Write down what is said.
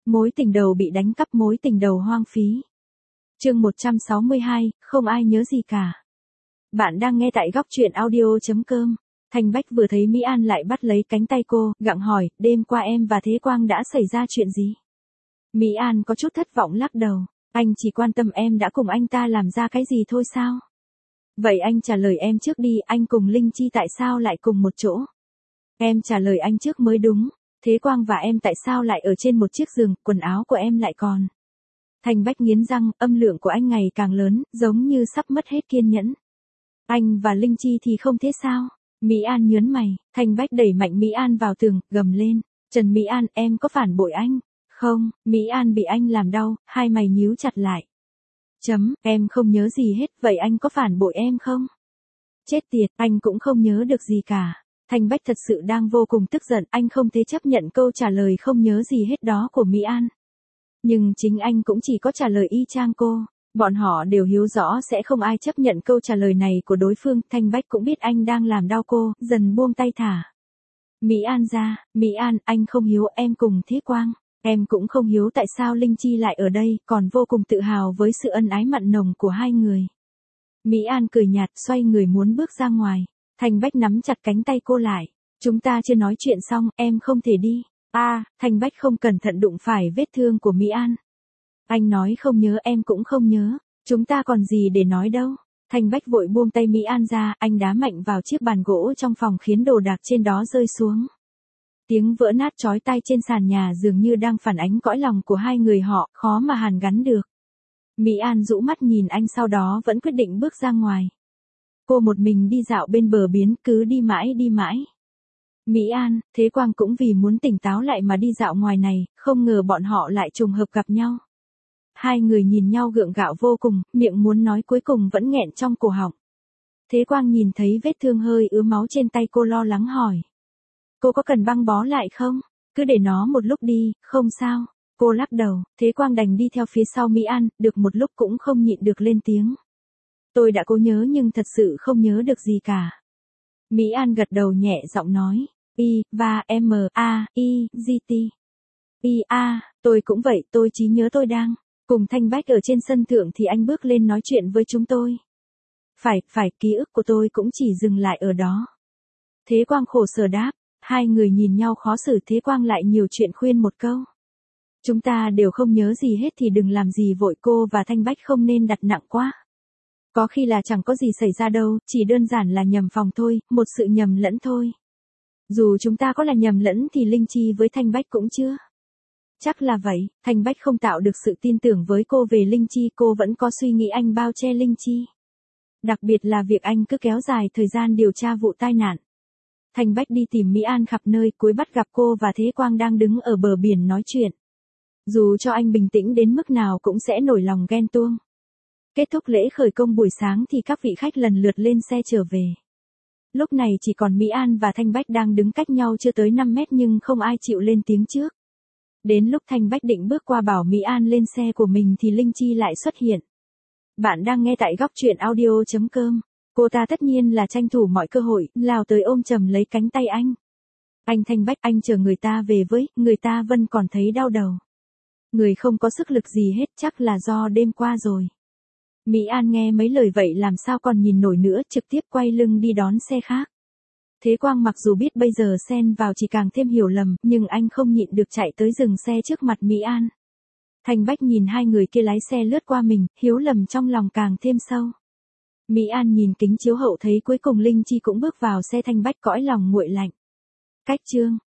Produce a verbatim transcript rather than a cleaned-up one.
Mối tình đầu bị đánh cắp, mối tình đầu hoang phí. Chương một trăm sáu mươi hai, không ai nhớ gì cả. Bạn đang nghe tại góc truyện audio chấm com. Thanh Bách vừa thấy Mỹ An lại bắt lấy cánh tay cô, gặng hỏi, đêm qua em và Thế Quang đã xảy ra chuyện gì? Mỹ An có chút thất vọng lắc đầu, anh chỉ quan tâm em đã cùng anh ta làm ra cái gì thôi sao? Vậy anh trả lời em trước đi, anh cùng Linh Chi tại sao lại cùng một chỗ? Em trả lời anh trước mới đúng, Thế Quang và em tại sao lại ở trên một chiếc giường, quần áo của em lại còn. Thanh Bách nghiến răng, âm lượng của anh ngày càng lớn, giống như sắp mất hết kiên nhẫn. Anh và Linh Chi thì không thế sao? Mỹ An nhớn mày, Thanh Bách đẩy mạnh Mỹ An vào tường, gầm lên, Trần Mỹ An, em có phản bội anh? Không, Mỹ An bị anh làm đau, hai mày nhíu chặt lại. Chấm, em không nhớ gì hết, vậy anh có phản bội em không? Chết tiệt, anh cũng không nhớ được gì cả. Thanh Bách thật sự đang vô cùng tức giận, anh không thể chấp nhận câu trả lời không nhớ gì hết đó của Mỹ An. Nhưng chính anh cũng chỉ có trả lời y chang cô. Bọn họ đều hiểu rõ sẽ không ai chấp nhận câu trả lời này của đối phương. Thanh Bách cũng biết anh đang làm đau cô, dần buông tay thả. Mỹ An ra, Mỹ An, anh không hiếu em cùng Thế Quang. Em cũng không hiếu tại sao Linh Chi lại ở đây, còn vô cùng tự hào với sự ân ái mặn nồng của hai người. Mỹ An cười nhạt, xoay người muốn bước ra ngoài. Thanh Bách nắm chặt cánh tay cô lại. Chúng ta chưa nói chuyện xong, em không thể đi. A, à, Thanh Bách không cẩn thận đụng phải vết thương của Mỹ An. Anh nói không nhớ, em cũng không nhớ. Chúng ta còn gì để nói đâu. Thanh Bách vội buông tay Mỹ An ra, anh đá mạnh vào chiếc bàn gỗ trong phòng khiến đồ đạc trên đó rơi xuống. Tiếng vỡ nát chói tai trên sàn nhà dường như đang phản ánh cõi lòng của hai người họ, khó mà hàn gắn được. Mỹ An rũ mắt nhìn anh, sau đó vẫn quyết định bước ra ngoài. Cô một mình đi dạo bên bờ biển, cứ đi mãi đi mãi. Mỹ An, Thế Quang cũng vì muốn tỉnh táo lại mà đi dạo ngoài này, không ngờ bọn họ lại trùng hợp gặp nhau. Hai người nhìn nhau gượng gạo vô cùng, miệng muốn nói cuối cùng vẫn nghẹn trong cổ họng. Thế Quang nhìn thấy vết thương hơi ứa máu trên tay cô, lo lắng hỏi. Cô có cần băng bó lại không? Cứ để nó một lúc đi, không sao. Cô lắc đầu, Thế Quang đành đi theo phía sau Mỹ An, được một lúc cũng không nhịn được lên tiếng. Tôi đã cố nhớ nhưng thật sự không nhớ được gì cả. Mỹ An gật đầu nhẹ giọng nói. I, và, M, A, I, G, T. I, A, tôi cũng vậy, tôi chỉ nhớ tôi đang cùng Thanh Bách ở trên sân thượng thì anh bước lên nói chuyện với chúng tôi. Phải, phải, ký ức của tôi cũng chỉ dừng lại ở đó. Thế Quang khổ sở đáp, hai người nhìn nhau khó xử. Thế Quang lại nhiều chuyện khuyên một câu. Chúng ta đều không nhớ gì hết thì đừng làm gì vội, cô và Thanh Bách không nên đặt nặng quá. Có khi là chẳng có gì xảy ra đâu, chỉ đơn giản là nhầm phòng thôi, một sự nhầm lẫn thôi. Dù chúng ta có là nhầm lẫn thì Linh Chi với Thanh Bách cũng chưa. Chắc là vậy, Thanh Bách không tạo được sự tin tưởng với cô về Linh Chi, cô vẫn có suy nghĩ anh bao che Linh Chi. Đặc biệt là việc anh cứ kéo dài thời gian điều tra vụ tai nạn. Thanh Bách đi tìm Mỹ An khắp nơi, cuối bắt gặp cô và Thế Quang đang đứng ở bờ biển nói chuyện. Dù cho anh bình tĩnh đến mức nào cũng sẽ nổi lòng ghen tuông. Kết thúc lễ khởi công buổi sáng thì các vị khách lần lượt lên xe trở về. Lúc này chỉ còn Mỹ An và Thanh Bách đang đứng cách nhau chưa tới năm mét nhưng không ai chịu lên tiếng trước. Đến lúc Thanh Bách định bước qua bảo Mỹ An lên xe của mình thì Linh Chi lại xuất hiện. Bạn đang nghe tại góc truyện audio chấm com. Cô ta tất nhiên là tranh thủ mọi cơ hội, lao tới ôm chầm lấy cánh tay anh. Anh Thanh Bách, anh chờ người ta về với, người ta vẫn còn thấy đau đầu. Người không có sức lực gì hết, chắc là do đêm qua rồi. Mỹ An nghe mấy lời vậy làm sao còn nhìn nổi nữa, trực tiếp quay lưng đi đón xe khác. Thế Quang mặc dù biết bây giờ xen vào chỉ càng thêm hiểu lầm, nhưng anh không nhịn được chạy tới dừng xe trước mặt Mỹ An. Thanh Bách nhìn hai người kia lái xe lướt qua mình, hiếu lầm trong lòng càng thêm sâu. Mỹ An nhìn kính chiếu hậu thấy cuối cùng Linh Chi cũng bước vào xe. Thanh Bách cõi lòng nguội lạnh. Cách chương